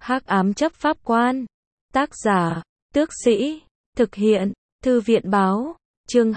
Hắc ám chấp pháp quan. Tác giả, Tước Sĩ. Thực hiện, Thư viện báo. Chương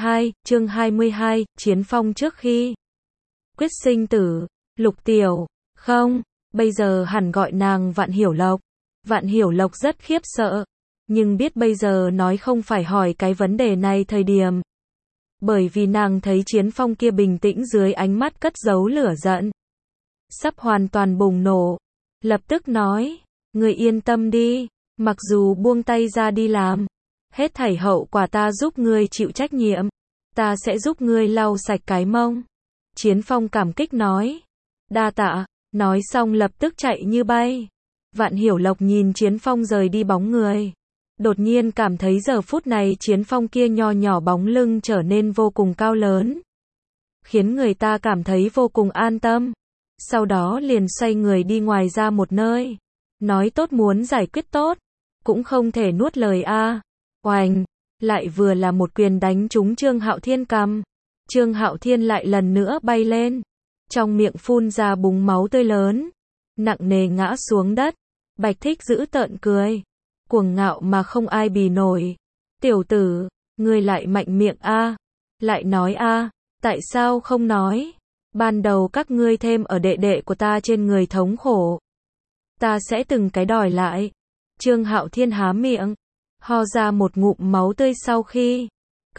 22, Chiến phong trước khi quyết sinh tử. Lục Tiểu. Không, bây giờ hẳn gọi nàng Vạn Hiểu Lộc. Vạn Hiểu Lộc rất khiếp sợ, nhưng biết bây giờ nói không phải hỏi cái vấn đề này thời điểm. Bởi vì nàng thấy Chiến phong kia bình tĩnh dưới ánh mắt cất giấu lửa giận, sắp hoàn toàn bùng nổ. Lập tức nói, người yên tâm đi, mặc dù buông tay ra đi làm, hết thảy hậu quả ta giúp ngươi chịu trách nhiệm, ta sẽ giúp ngươi lau sạch cái mông. Chiến phong cảm kích nói, đa tạ, nói xong lập tức chạy như bay. Vạn Hiểu Lộc nhìn Chiến phong rời đi bóng người, đột nhiên cảm thấy giờ phút này Chiến phong kia nho nhỏ bóng lưng trở nên vô cùng cao lớn, khiến người ta cảm thấy vô cùng an tâm. Sau đó liền xoay người đi ngoài ra một nơi, nói tốt muốn giải quyết tốt, cũng không thể nuốt lời a. Oành, lại vừa là một quyền đánh trúng Trương Hạo Thiên cằm. Trương Hạo Thiên lại lần nữa bay lên, trong miệng phun ra búng máu tươi lớn, nặng nề ngã xuống đất. Bạch Thích giữ tợn cười, cuồng ngạo mà không ai bì nổi. Tiểu tử, ngươi lại mạnh miệng a, lại nói a, tại sao không nói? Ban đầu các ngươi thêm ở đệ đệ của ta trên người thống khổ, ta sẽ từng cái đòi lại. Trương Hạo Thiên há miệng, ho ra một ngụm máu tươi sau khi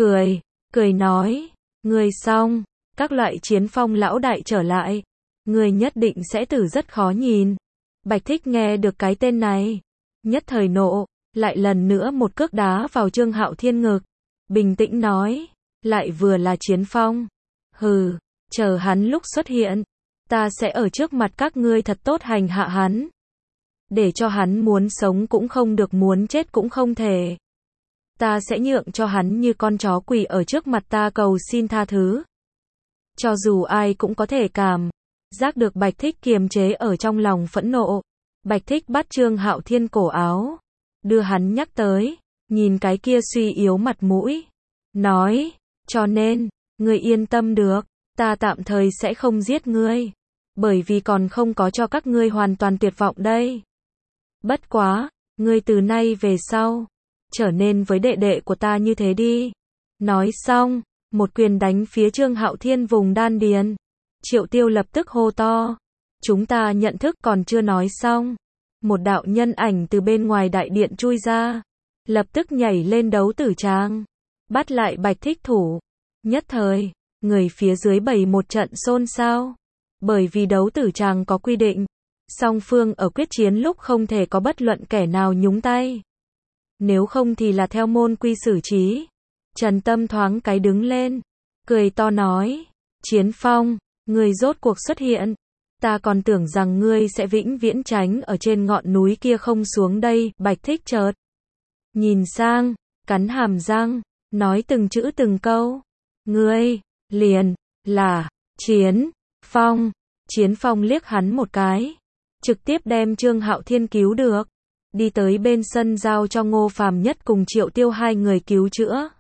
cười nói, ngươi xong, các loại Chiến phong lão đại trở lại, ngươi nhất định sẽ tử rất khó nhìn. Bạch Thích nghe được cái tên này, nhất thời nộ, lại lần nữa một cước đá vào Trương Hạo Thiên ngực, bình tĩnh nói, lại vừa là Chiến phong. Hừ, chờ hắn lúc xuất hiện, ta sẽ ở trước mặt các ngươi thật tốt hành hạ hắn, để cho hắn muốn sống cũng không được, muốn chết cũng không thể. Ta sẽ nhượng cho hắn như con chó quỳ ở trước mặt ta cầu xin tha thứ. Cho dù ai cũng có thể cảm giác được Bạch Thích kiềm chế ở trong lòng phẫn nộ. Bạch Thích bắt Trương Hạo Thiên cổ áo, đưa hắn nhắc tới, nhìn cái kia suy yếu mặt mũi, nói, cho nên, ngươi yên tâm được, ta tạm thời sẽ không giết ngươi, bởi vì còn không có cho các ngươi hoàn toàn tuyệt vọng đây. Bất quá, ngươi từ nay về sau, trở nên với đệ đệ của ta như thế đi. Nói xong, một quyền đánh phía Trương Hạo Thiên vùng đan điền. Triệu Tiêu lập tức hô to, chúng ta nhận thức. Còn chưa nói xong, một đạo nhân ảnh từ bên ngoài đại điện chui ra, lập tức nhảy lên đấu tử tràng, bắt lại Bạch Thích thủ. Nhất thời, người phía dưới bày một trận xôn xao, bởi vì đấu tử tràng có quy định, song phương ở quyết chiến lúc không thể có bất luận kẻ nào nhúng tay, nếu không thì là theo môn quy xử trí. Trần Tâm thoáng cái đứng lên, cười to nói, Chiến phong, ngươi rốt cuộc xuất hiện, ta còn tưởng rằng ngươi sẽ vĩnh viễn tránh ở trên ngọn núi kia không xuống đây. Bạch Thích chợt nhìn sang, cắn hàm răng, nói từng chữ từng câu, ngươi liền là Chiến phong. Chiến phong liếc hắn một cái, trực tiếp đem Trương Hạo Thiên cứu được, đi tới bên sân giao cho Ngô Phàm Nhất cùng Triệu Tiêu hai người cứu chữa.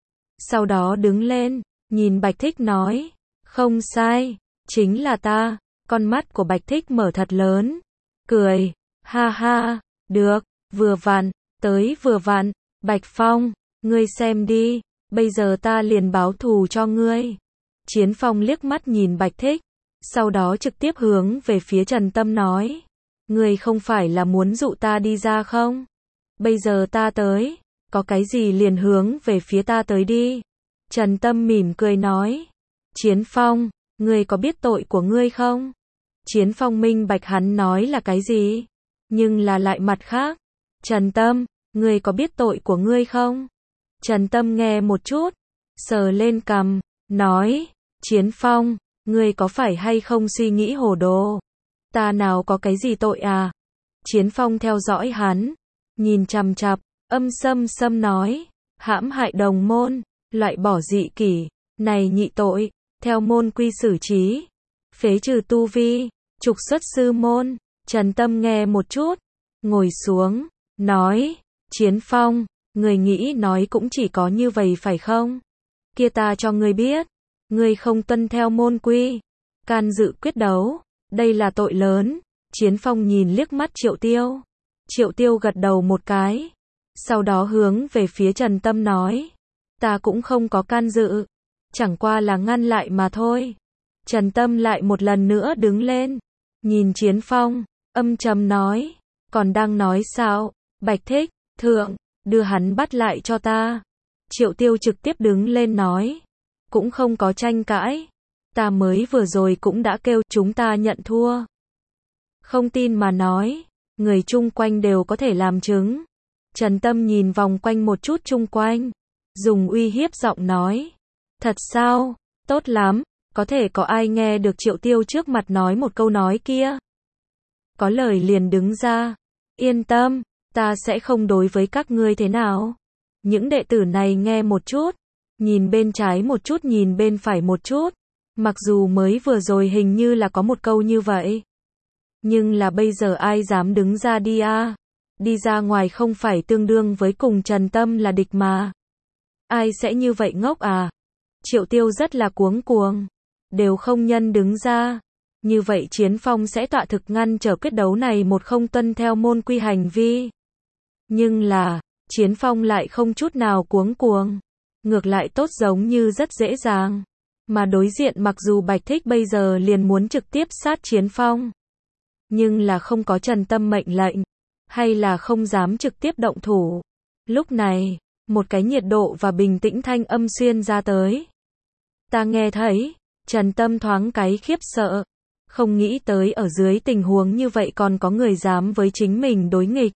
Sau đó đứng lên, nhìn Bạch Thích nói, không sai, chính là ta. Con mắt của Bạch Thích mở thật lớn, cười, ha ha, được, vừa vặn, tới vừa vặn, Bạch Phong, ngươi xem đi, bây giờ ta liền báo thù cho ngươi. Chiến phong liếc mắt nhìn Bạch Thích, sau đó trực tiếp hướng về phía Trần Tâm nói, ngươi không phải là muốn dụ ta đi ra không? Bây giờ ta tới, có cái gì liền hướng về phía ta tới đi. Trần Tâm mỉm cười nói, Chiến phong, ngươi có biết tội của ngươi không? Chiến phong minh bạch hắn nói là cái gì, nhưng là lại mặt khác. Trần Tâm, ngươi có biết tội của ngươi không? Trần Tâm nghe một chút, sờ lên cằm, nói, Chiến phong, ngươi có phải hay không suy nghĩ hồ đồ? Ta nào có cái gì tội à? Chiến phong theo dõi hắn, nhìn chằm chằm, âm sâm nói, hãm hại đồng môn, loại bỏ dị kỷ, này nhị tội, theo môn quy xử trí, phế trừ tu vi, trục xuất sư môn. Trần Tâm nghe một chút, ngồi xuống, nói, Chiến phong, người nghĩ nói cũng chỉ có như vậy phải không? Kia ta cho ngươi biết, ngươi không tuân theo môn quy, can dự quyết đấu, đây là tội lớn, Chiến Phong nhìn liếc mắt Triệu Tiêu. Triệu Tiêu gật đầu một cái. Sau đó hướng về phía Trần Tâm nói. Ta cũng không có can dự. Chẳng qua là ngăn lại mà thôi. Trần Tâm lại một lần nữa đứng lên. Nhìn Chiến Phong, âm trầm nói. Còn đang nói sao? Bạch Thích, thượng, đưa hắn bắt lại cho ta. Triệu Tiêu trực tiếp đứng lên nói. Cũng không có tranh cãi. Ta mới vừa rồi cũng đã kêu chúng ta nhận thua. Không tin mà nói. Người chung quanh đều có thể làm chứng. Trần Tâm nhìn vòng quanh một chút chung quanh. Dùng uy hiếp giọng nói. Thật sao? Tốt lắm. Có thể có ai nghe được Triệu Tiêu trước mặt nói một câu nói kia? Có lời liền đứng ra. Yên tâm, ta sẽ không đối với các ngươi thế nào. Những đệ tử này nghe một chút. Nhìn bên trái một chút, nhìn bên phải một chút. Mặc dù mới vừa rồi hình như là có một câu như vậy. Nhưng là bây giờ ai dám đứng ra đi à? Đi ra ngoài không phải tương đương với cùng Trần Tâm là địch mà. Ai sẽ như vậy ngốc à? Triệu Tiêu rất là cuống cuồng. Đều không nhân đứng ra. Như vậy Chiến Phong sẽ tọa thực ngăn trở quyết đấu này một không tuân theo môn quy hành vi. Nhưng là, Chiến Phong lại không chút nào cuống cuồng. Ngược lại tốt giống như rất dễ dàng. Mà đối diện mặc dù Bạch Thích bây giờ liền muốn trực tiếp sát Chiến Phong. Nhưng là không có Trần Tâm mệnh lệnh. Hay là không dám trực tiếp động thủ. Lúc này, một cái nhiệt độ và bình tĩnh thanh âm xuyên ra tới. Ta nghe thấy, Trần Tâm thoáng cái khiếp sợ. Không nghĩ tới ở dưới tình huống như vậy còn có người dám với chính mình đối nghịch.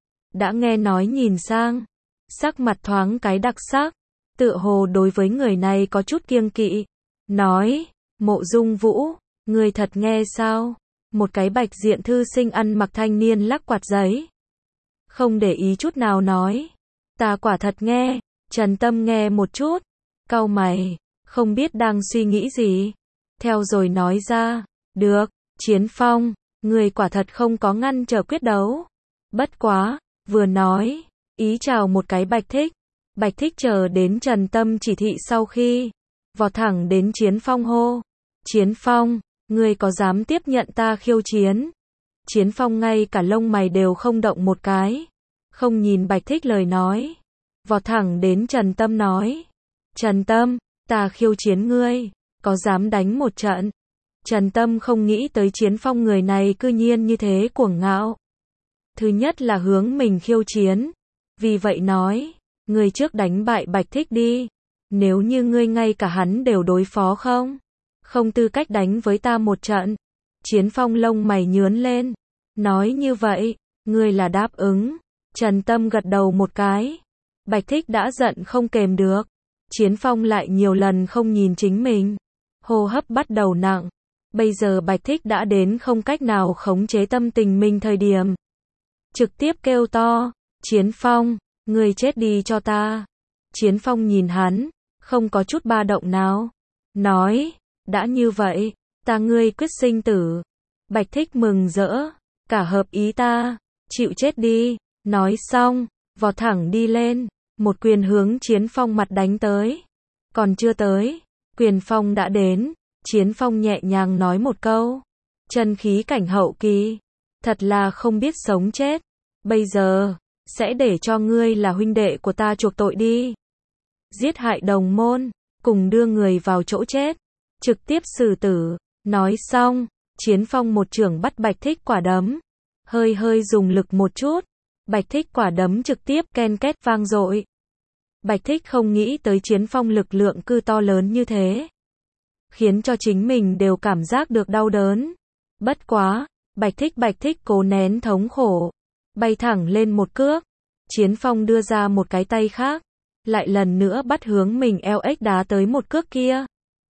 Đã nghe nói nhìn sang. Sắc mặt thoáng cái đặc sắc. Tựa hồ đối với người này có chút kiêng kỵ. Nói, Mộ Dung Vũ, người thật nghe sao? Một cái bạch diện thư sinh ăn mặc thanh niên lắc quạt giấy. Không để ý chút nào nói. Ta quả thật nghe. Trần Tâm nghe một chút. Cau mày, không biết đang suy nghĩ gì. Theo rồi nói ra. Được, Chiến Phong, người quả thật không có ngăn trở quyết đấu. Bất quá, vừa nói, ý chào một cái Bạch Thích. Bạch Thích chờ đến Trần Tâm chỉ thị sau khi vọt thẳng đến Chiến Phong hô. Chiến Phong, người có dám tiếp nhận ta khiêu chiến? Chiến Phong ngay cả lông mày đều không động một cái. Không nhìn Bạch Thích lời nói. Vọt thẳng đến Trần Tâm nói. Trần Tâm, ta khiêu chiến ngươi, có dám đánh một trận? Trần Tâm không nghĩ tới Chiến Phong người này cư nhiên như thế cuồng ngạo. Thứ nhất là hướng mình khiêu chiến. Vì vậy nói, ngươi trước đánh bại Bạch Thích đi. Nếu như ngươi ngay cả hắn đều đối phó không tư cách đánh với ta một trận. Chiến Phong lông mày nhướng lên. Nói như vậy, ngươi là đáp ứng. Trần Tâm gật đầu một cái. Bạch Thích đã giận không kềm được. Chiến Phong lại nhiều lần không nhìn chính mình. Hô hấp bắt đầu nặng. Bây giờ Bạch Thích đã đến không cách nào khống chế tâm tình mình thời điểm. Trực tiếp kêu to. Chiến Phong, ngươi chết đi cho ta. Chiến Phong nhìn hắn. Không có chút ba động nào. Nói, đã như vậy, ta ngươi quyết sinh tử. Bạch Thích mừng rỡ. Cả hợp ý ta. Chịu chết đi. Nói xong, vọt thẳng đi lên. Một quyền hướng Chiến Phong mặt đánh tới. Còn chưa tới. Quyền phong đã đến. Chiến Phong nhẹ nhàng nói một câu. Chân khí cảnh hậu kỳ. Thật là không biết sống chết. Bây giờ, sẽ để cho ngươi là huynh đệ của ta chuộc tội đi. Giết hại đồng môn, cùng đưa người vào chỗ chết. Trực tiếp xử tử. Nói xong, Chiến Phong một chưởng bắt Bạch Thích quả đấm. Hơi dùng lực một chút. Bạch Thích quả đấm trực tiếp ken két vang dội. Bạch Thích không nghĩ tới Chiến Phong lực lượng cư to lớn như thế. Khiến cho chính mình đều cảm giác được đau đớn. Bất quá, Bạch Thích cố nén thống khổ. Bay thẳng lên một cước. Chiến Phong đưa ra một cái tay khác. Lại lần nữa bắt hướng mình eo ếch đá tới một cước kia.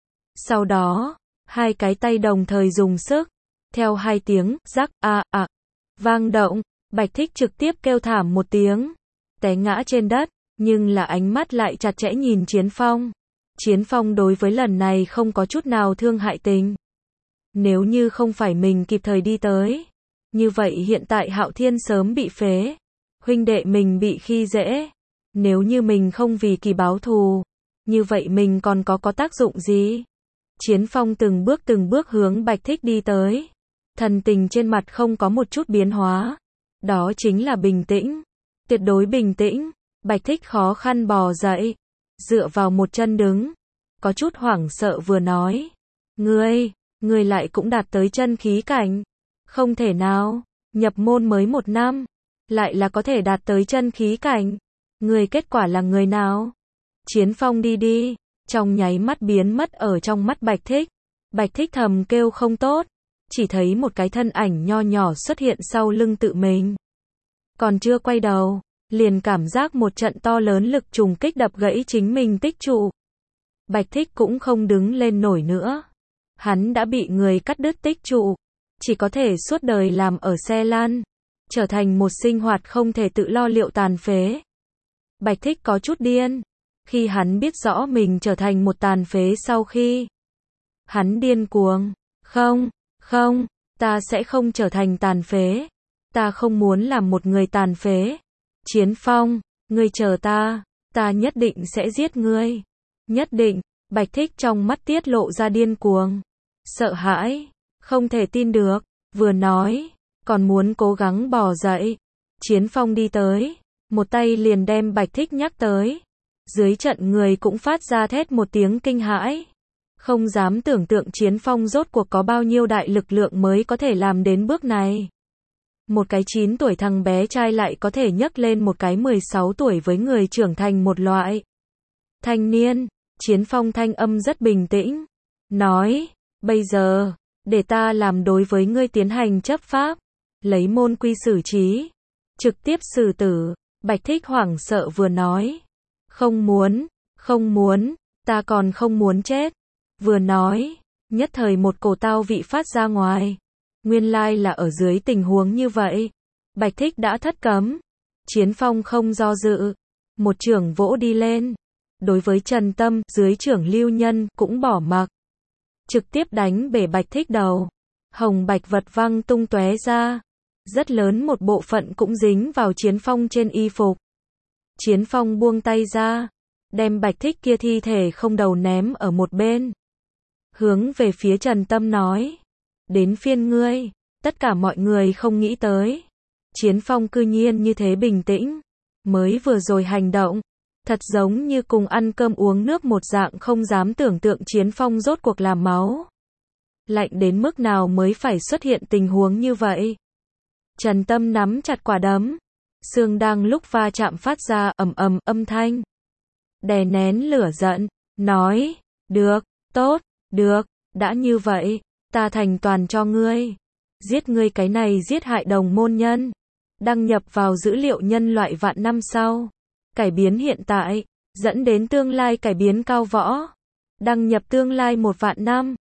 Sau đó, hai cái tay đồng thời dùng sức. Theo hai tiếng, rắc, vang động. Bạch Thích trực tiếp kêu thảm một tiếng. Té ngã trên đất. Nhưng là ánh mắt lại chặt chẽ nhìn Chiến Phong. Chiến Phong đối với lần này không có chút nào thương hại tình. Nếu như không phải mình kịp thời đi tới. Như vậy hiện tại Hạo Thiên sớm bị phế. Huynh đệ mình bị khi dễ. Nếu như mình không vì kỳ báo thù. Như vậy mình còn có tác dụng gì? Chiến Phong từng bước hướng Bạch Thích đi tới. Thần tình trên mặt không có một chút biến hóa. Đó chính là bình tĩnh. Tuyệt đối bình tĩnh. Bạch Thích khó khăn bò dậy. Dựa vào một chân đứng. Có chút hoảng sợ vừa nói. Ngươi lại cũng đạt tới chân khí cảnh. Không thể nào. Nhập môn mới 1 năm. Lại là có thể đạt tới chân khí cảnh. Ngươi kết quả là người nào? Chiến Phong đi. Trong nháy mắt biến mất ở trong mắt Bạch Thích. Bạch Thích thầm kêu không tốt. Chỉ thấy một cái thân ảnh nho nhỏ xuất hiện sau lưng tự mình. Còn chưa quay đầu, liền cảm giác một trận to lớn lực trùng kích đập gãy chính mình tích trụ. Bạch Thích cũng không đứng lên nổi nữa. Hắn đã bị người cắt đứt tích trụ. Chỉ có thể suốt đời làm ở xe lăn. Trở thành một sinh hoạt không thể tự lo liệu tàn phế. Bạch Thích có chút điên. Khi hắn biết rõ mình trở thành một tàn phế sau khi. Hắn điên cuồng. Không, ta sẽ không trở thành tàn phế. Ta không muốn làm một người tàn phế. Chiến Phong, ngươi chờ ta nhất định sẽ giết ngươi. Nhất định, Bạch Thích trong mắt tiết lộ ra điên cuồng. Sợ hãi, không thể tin được, vừa nói, còn muốn cố gắng bò dậy. Chiến Phong đi tới, một tay liền đem Bạch Thích nhắc tới. Dưới trận người cũng phát ra thét một tiếng kinh hãi. Không dám tưởng tượng Chiến Phong rốt cuộc có bao nhiêu đại lực lượng mới có thể làm đến bước này. Một cái 9 tuổi thằng bé trai lại có thể nhấc lên một cái 16 tuổi với người trưởng thành một loại. Thanh niên, Chiến Phong thanh âm rất bình tĩnh. Nói, bây giờ, để ta làm đối với ngươi tiến hành chấp pháp. Lấy môn quy xử trí. Trực tiếp xử tử. Bạch Thích hoảng sợ vừa nói. Không muốn, ta còn không muốn chết. Vừa nói, nhất thời một cổ tao vị phát ra ngoài. Nguyên lai là ở dưới tình huống như vậy. Bạch Thích đã thất cấm. Chiến Phong không do dự. Một chưởng vỗ đi lên. Đối với Trần Tâm, dưới chưởng Lưu Nhân, cũng bỏ mặc. Trực tiếp đánh bể Bạch Thích đầu. Hồng bạch vật văng tung tóe ra. Rất lớn một bộ phận cũng dính vào Chiến Phong trên y phục. Chiến Phong buông tay ra. Đem Bạch Thích kia thi thể không đầu ném ở một bên. Hướng về phía Trần Tâm nói. Đến phiên ngươi. Tất cả mọi người không nghĩ tới. Chiến Phong cư nhiên như thế bình tĩnh. Mới vừa rồi hành động. Thật giống như cùng ăn cơm uống nước một dạng, không dám tưởng tượng Chiến Phong rốt cuộc làm máu. Lạnh đến mức nào mới phải xuất hiện tình huống như vậy. Trần Tâm nắm chặt quả đấm. Xương đang lúc va chạm phát ra ầm ầm âm thanh. Đè nén lửa giận. Nói. Được. Tốt. Được. Đã như vậy. Ta thành toàn cho ngươi. Giết ngươi cái này giết hại đồng môn nhân. Đăng nhập vào dữ liệu nhân loại vạn năm sau. Cải biến hiện tại. Dẫn đến tương lai cải biến cao võ. Đăng nhập tương lai 1 vạn năm.